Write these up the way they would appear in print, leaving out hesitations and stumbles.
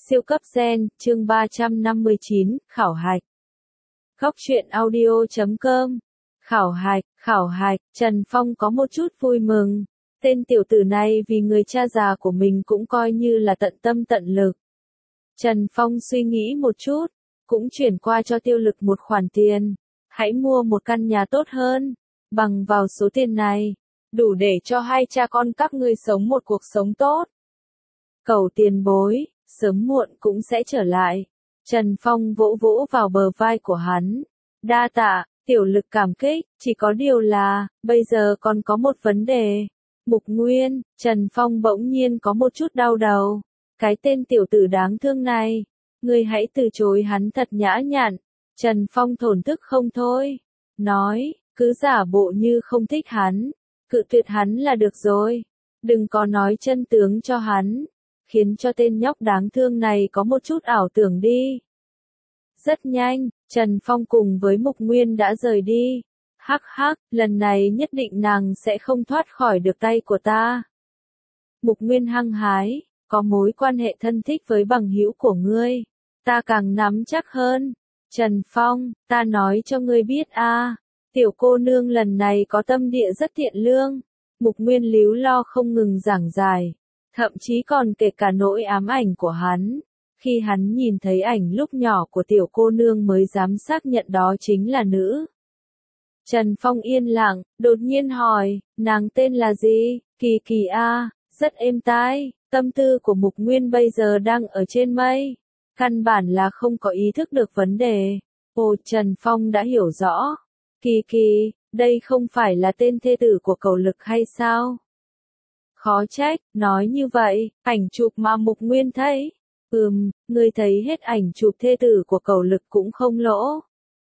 Siêu cấp gen, chương 359, khảo hạch. Góc truyện audio.com. Khảo hạch, Trần Phong có một chút vui mừng. Tên tiểu tử này vì người cha già của mình cũng coi như là tận tâm tận lực. Trần Phong suy nghĩ một chút, cũng chuyển qua cho Tiêu Lực một khoản tiền. Hãy mua một căn nhà tốt hơn, bằng vào số tiền này, đủ để cho hai cha con các ngươi sống một cuộc sống tốt. Cầu tiền bối, sớm muộn cũng sẽ trở lại. Trần Phong vỗ vỗ vào bờ vai của hắn. Đa tạ, Tiểu Lực cảm kích, chỉ có điều là, bây giờ còn có một vấn đề. Mục Nguyên, Trần Phong bỗng nhiên có một chút đau đầu. Cái tên tiểu tử đáng thương này, ngươi hãy từ chối hắn thật nhã nhặn. Trần Phong thổn thức không thôi. Nói, cứ giả bộ như không thích hắn. Cự tuyệt hắn là được rồi. Đừng có nói chân tướng cho hắn. Khiến cho tên nhóc đáng thương này có một chút ảo tưởng đi. Rất nhanh, Trần Phong cùng với Mục Nguyên đã rời đi. Hắc hắc, lần này nhất định nàng sẽ không thoát khỏi được tay của ta. Mục Nguyên hăng hái, có mối quan hệ thân thích với bằng hữu của ngươi. Ta càng nắm chắc hơn. Trần Phong, ta nói cho ngươi biết a, tiểu cô nương lần này có tâm địa rất thiện lương. Mục Nguyên líu lo không ngừng giảng giải. Thậm chí còn kể cả nỗi ám ảnh của hắn. Khi hắn nhìn thấy ảnh lúc nhỏ của tiểu cô nương mới dám xác nhận đó chính là nữ. Trần Phong yên lặng, đột nhiên hỏi, nàng tên là gì? Kỳ Kỳ a, rất êm tai. Tâm tư của Mục Nguyên bây giờ đang ở trên mây. Căn bản là không có ý thức được vấn đề. Ồ, Trần Phong đã hiểu rõ. Kỳ Kỳ, đây không phải là tên thê tử của Cẩu Lực hay sao? Khó trách, nói như vậy, ảnh chụp mà Mục Nguyên thấy. Ngươi thấy hết ảnh chụp thê tử của Cẩu Lực cũng không lỗ.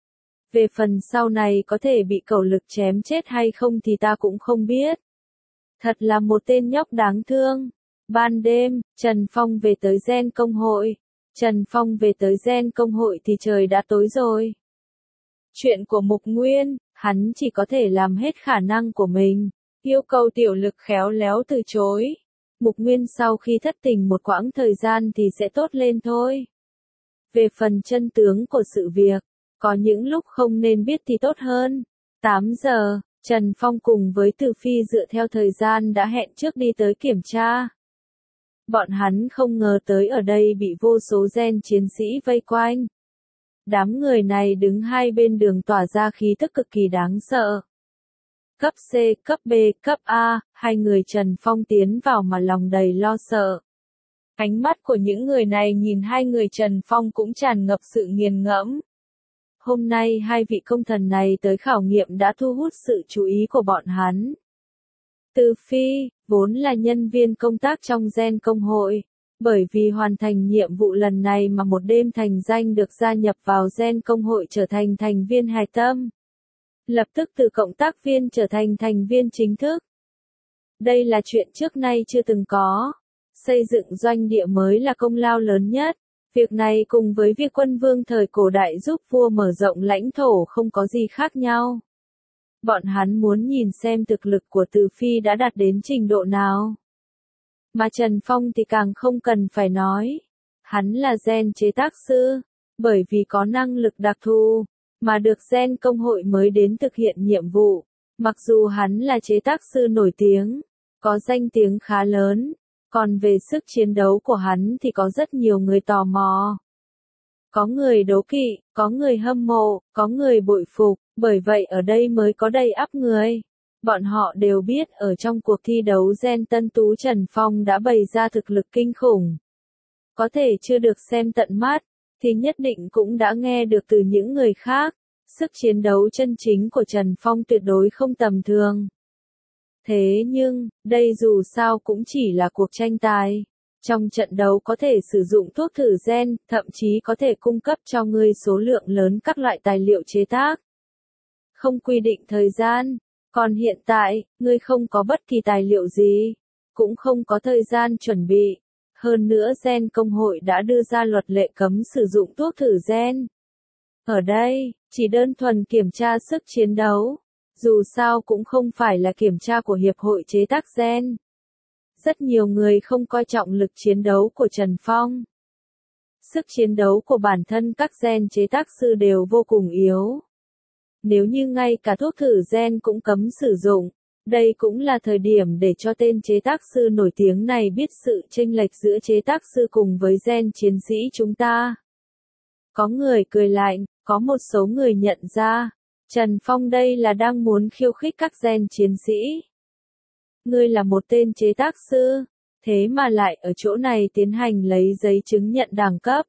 Về phần sau này có thể bị Cẩu Lực chém chết hay không thì ta cũng không biết. Thật là một tên nhóc đáng thương. Ban đêm, Trần Phong về tới Gen công hội. Trần Phong về tới Gen công hội thì trời đã tối rồi. Chuyện của Mục Nguyên, hắn chỉ có thể làm hết khả năng của mình. Yêu cầu Tiểu Lực khéo léo từ chối. Mục Nguyên sau khi thất tình một quãng thời gian thì sẽ tốt lên thôi. Về phần chân tướng của sự việc, có những lúc không nên biết thì tốt hơn. 8 giờ, Trần Phong cùng với Từ Phi dựa theo thời gian đã hẹn trước đi tới kiểm tra. Bọn hắn không ngờ tới ở đây bị vô số gen chiến sĩ vây quanh. Đám người này đứng hai bên đường tỏa ra khí tức cực kỳ đáng sợ. Cấp C, cấp B, cấp A, hai người Trần Phong tiến vào mà lòng đầy lo sợ. Ánh mắt của những người này nhìn hai người Trần Phong cũng tràn ngập sự nghiền ngẫm. Hôm nay hai vị công thần này tới khảo nghiệm đã thu hút sự chú ý của bọn hắn. Từ Phi, vốn là nhân viên công tác trong Gen công hội, bởi vì hoàn thành nhiệm vụ lần này mà một đêm thành danh được gia nhập vào Gen công hội trở thành thành viên hạch tâm. Lập tức từ cộng tác viên trở thành thành viên chính thức. Đây là chuyện trước nay chưa từng có. Xây dựng doanh địa mới là công lao lớn nhất. Việc này cùng với việc quân vương thời cổ đại giúp vua mở rộng lãnh thổ không có gì khác nhau. Bọn hắn muốn nhìn xem thực lực của Từ Phi đã đạt đến trình độ nào. Mà Trần Phong thì càng không cần phải nói. Hắn là gen chế tác sư, bởi vì có năng lực đặc thù, mà được Gen công hội mới đến thực hiện nhiệm vụ. Mặc dù hắn là chế tác sư nổi tiếng, có danh tiếng khá lớn, còn về sức chiến đấu của hắn thì có rất nhiều người tò mò. Có người đố kỵ, có người hâm mộ, có người bội phục, bởi vậy ở đây mới có đầy ắp người. Bọn họ đều biết ở trong cuộc thi đấu Gen tân tú Trần Phong đã bày ra thực lực kinh khủng. Có thể chưa được xem tận mắt, thì nhất định cũng đã nghe được từ những người khác. Sức chiến đấu chân chính của Trần Phong tuyệt đối không tầm thường. Thế nhưng, đây dù sao cũng chỉ là cuộc tranh tài. Trong trận đấu có thể sử dụng thuốc thử gen, thậm chí có thể cung cấp cho ngươi số lượng lớn các loại tài liệu chế tác. Không quy định thời gian. Còn hiện tại, ngươi không có bất kỳ tài liệu gì, cũng không có thời gian chuẩn bị. Hơn nữa Gen công hội đã đưa ra luật lệ cấm sử dụng thuốc thử gen. Ở đây, chỉ đơn thuần kiểm tra sức chiến đấu. Dù sao cũng không phải là kiểm tra của Hiệp hội chế tác gen. Rất nhiều người không coi trọng lực chiến đấu của Trần Phong. Sức chiến đấu của bản thân các gen chế tác sư đều vô cùng yếu. Nếu như ngay cả thuốc thử gen cũng cấm sử dụng, đây cũng là thời điểm để cho tên chế tác sư nổi tiếng này biết sự chênh lệch giữa chế tác sư cùng với gen chiến sĩ chúng ta. Có người cười lạnh, có một số người nhận ra, Trần Phong đây là đang muốn khiêu khích các gen chiến sĩ. Ngươi là một tên chế tác sư, thế mà lại ở chỗ này tiến hành lấy giấy chứng nhận đẳng cấp.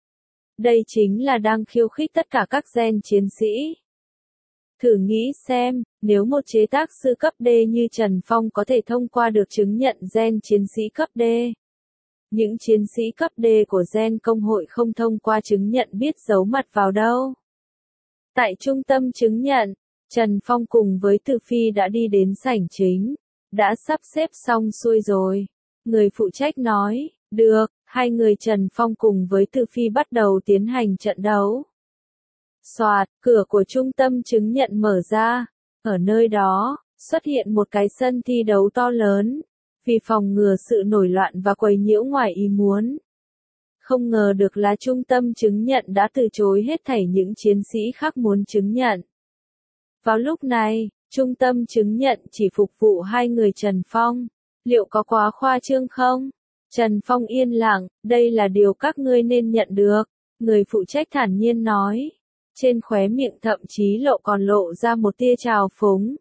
Đây chính là đang khiêu khích tất cả các gen chiến sĩ. Thử nghĩ xem, nếu một chế tác sư cấp D như Trần Phong có thể thông qua được chứng nhận gen chiến sĩ cấp D. Những chiến sĩ cấp D của gen công hội không thông qua chứng nhận biết giấu mặt vào đâu. Tại trung tâm chứng nhận, Trần Phong cùng với Từ Phi đã đi đến sảnh chính. Đã sắp xếp xong xuôi rồi. Người phụ trách nói, được, hai người Trần Phong cùng với Từ Phi bắt đầu tiến hành trận đấu. Soạt, cửa của trung tâm chứng nhận mở ra. Ở nơi đó, xuất hiện một cái sân thi đấu to lớn. Vì phòng ngừa sự nổi loạn và quấy nhiễu ngoài ý muốn. Không ngờ được là trung tâm chứng nhận đã từ chối hết thảy những chiến sĩ khác muốn chứng nhận. Vào lúc này, trung tâm chứng nhận chỉ phục vụ hai người Trần Phong. Liệu có quá khoa trương không? Trần Phong yên lặng, đây là điều các ngươi nên nhận được. Người phụ trách thản nhiên nói. Trên khóe miệng thậm chí còn lộ ra một tia trào phúng.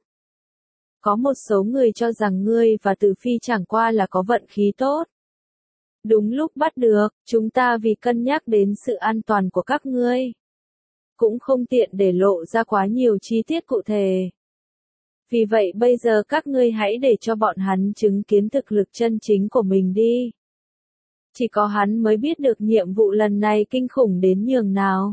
Có một số người cho rằng ngươi và Từ Phi chẳng qua là có vận khí tốt. Đúng lúc bắt được, chúng ta vì cân nhắc đến sự an toàn của các ngươi. Cũng không tiện để lộ ra quá nhiều chi tiết cụ thể. Vì vậy bây giờ các ngươi hãy để cho bọn hắn chứng kiến thực lực chân chính của mình đi. Chỉ có hắn mới biết được nhiệm vụ lần này kinh khủng đến nhường nào.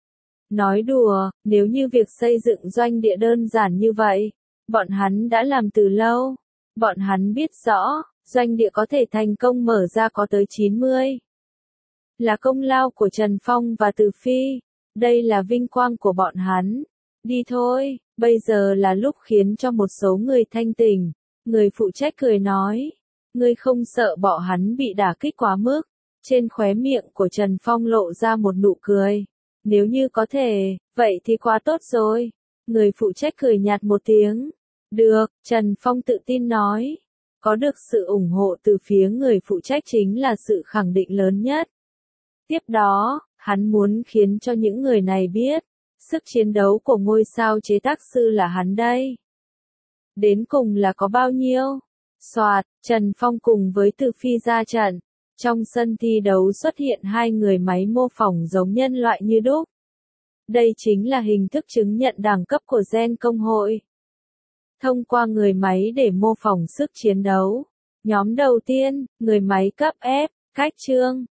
Nói đùa, nếu như việc xây dựng doanh địa đơn giản như vậy, bọn hắn đã làm từ lâu. Bọn hắn biết rõ, doanh địa có thể thành công mở ra có tới 90. Là công lao của Trần Phong và Từ Phi. Đây là vinh quang của bọn hắn. Đi thôi, bây giờ là lúc khiến cho một số người thanh tỉnh. Người phụ trách cười nói. Ngươi không sợ bọn hắn bị đả kích quá mức. Trên khóe miệng của Trần Phong lộ ra một nụ cười. Nếu như có thể, vậy thì quá tốt rồi. Người phụ trách cười nhạt một tiếng. Được, Trần Phong tự tin nói. Có được sự ủng hộ từ phía người phụ trách chính là sự khẳng định lớn nhất. Tiếp đó, hắn muốn khiến cho những người này biết, sức chiến đấu của ngôi sao chế tác sư là hắn đây. Đến cùng là có bao nhiêu? Soạt, Trần Phong cùng với Từ Phi ra trận. Trong sân thi đấu xuất hiện hai người máy mô phỏng giống nhân loại như đúc. Đây chính là hình thức chứng nhận đẳng cấp của gen công hội. Thông qua người máy để mô phỏng sức chiến đấu. Nhóm đầu tiên, người máy cấp F, cách chương.